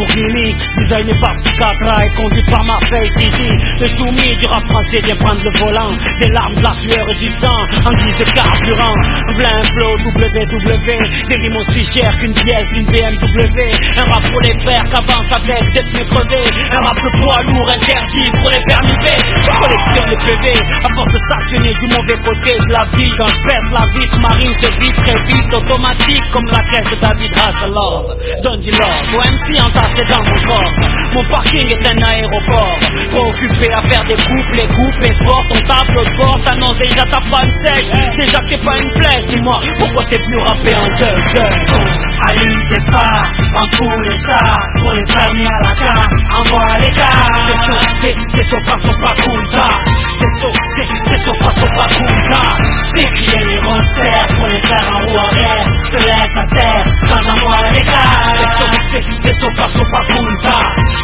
Lamborghini, designé par Psychiatra et conduit par Marseille City. Le choumi du rap français vient prendre le volant, des larmes, de la sueur et du sang en guise de carburant. V'là un flow WW, des rimes aussi chères qu'une pièce d'une BMW. Un rap pour les frères qu'avance avec des pneus crevés. Un rap de poids lourd interdit pour les permis B. Je collectionne les PV à force de stationner du mauvais côté de la vie. Quand je pèse la vitre marine se vide très vite, automatique comme la caisse de David Hasselhoff. Donne du love au MC entassé dans mon corps. Mon parking est un aéroport, trop occupé à faire des couples et sport. Ton tableau de bord t'annonce déjà ta panne sèche, déjà que t'es pas une flèche. Dis-moi pourquoi t'es plus rappé en deux. Allume tes phares, en tous les stars, pour les permis à la casse, envoie les gars. C'est sopa sopa culta, c'est sopa sopa culta. J't'écris les ronds de terre pour les faire en roue arrière. J'te laisse à terre quand j'envoie les gars. C'est sopa sopa culta,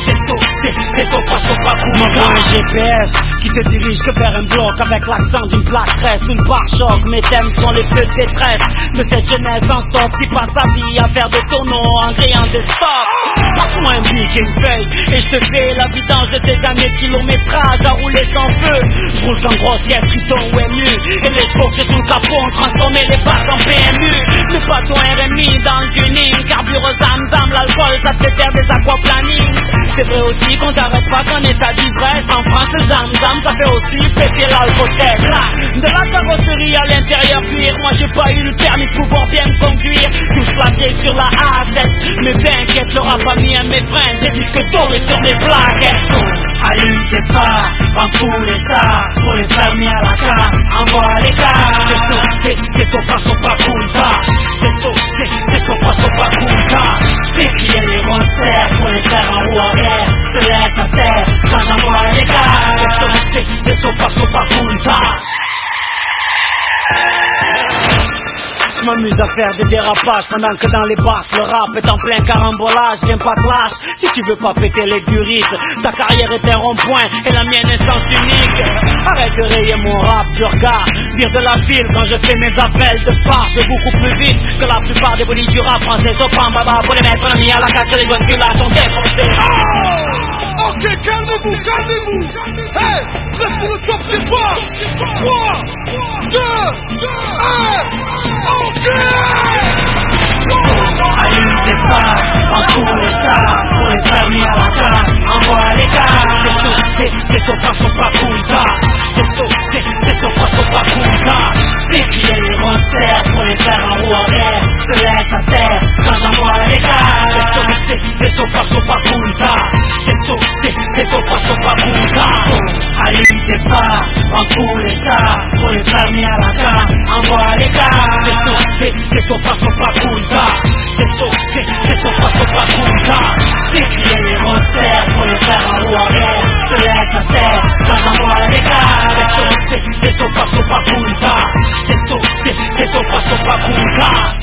c'est sopa sopa culta. M'envoie un GPS qui te dirige que vers un bloc avec l'accent d'une plaque 13 sous le pare-choc. Mes thèmes sont les plus de détresse de cette jeunesse en stop qui passe sa vie à faire des tonneaux en gréant des stocks. Passe-moi un bic et une feuille et je te fais la vidange de ces années de kilométrage à rouler sans feu. Je roule qu'en grosse caisse Triton ou MU et les chevaux que j'ai sous le capot ont transformé les bacs en PMU. Le bateau RMI dans le tuning, carbure zam, l'alcool ça te fait faire des aquaplaning. C'est vrai aussi qu'on t'arrête pas qu'en état d'ivresse. En France le zam ça fait aussi péter l'alcotec. De la carrosserie à l'intérieur cuir, moi j'ai pas eu le permis de pouvoir bien me conduire. Tout flashé sur la A7, mais t'inquiète le rap a mis à mes freins des disques dorés sur mes plaquettes. Allume tes phares, en tous les stars, pour les permis à la casse, envoie les gars. C'est sopa sopa culta, c'est sopa sopa culta. J't'écris les ronds de terre pour les faire en roue arrière. J'te laisse à terre quand j'envoie les gars. C'est sopa sopa culta. Je m'amuse à faire des dérapages pendant que dans les basses le rap est en plein carambolage. Viens pas clash si tu veux pas péter les durites. Ta carrière est un rond-point et la mienne est sens unique. Arrête de rayer mon rap du regard, dire de la file quand je fais mes appels de phare. Je vais beaucoup plus vite que la plupart des bolides du rap français. Sopan baba pour les mettre en mis à la casse, les bonnes là sont défoncées. Oh, ok, calmez-vous. Hey, prêt pour le top départ. 3, 2, 1. Allume tes phares, en tous les stars, pour les permis à la casse, envoie les gars. C'est sopa sopa culta, c'est sopa sopa culta. J't'écris les ronds de terre pour les faire en roue arrière. J'te laisse à terre quand j'envoie les gars. C'est sopa sopa culta, c'est sopa sopa culta. Allume tes phares, en tous les stars, pour les permis à la casse, envoie les gars. C'est sopa sopa culta, c'est sopa sopa culta. J't'écris les ronds de terre pour les faire en roue arrière. J'te laisse à terre quand j'envoie les gars. C'est sopa sopa culta, c'est sopa sopa culta.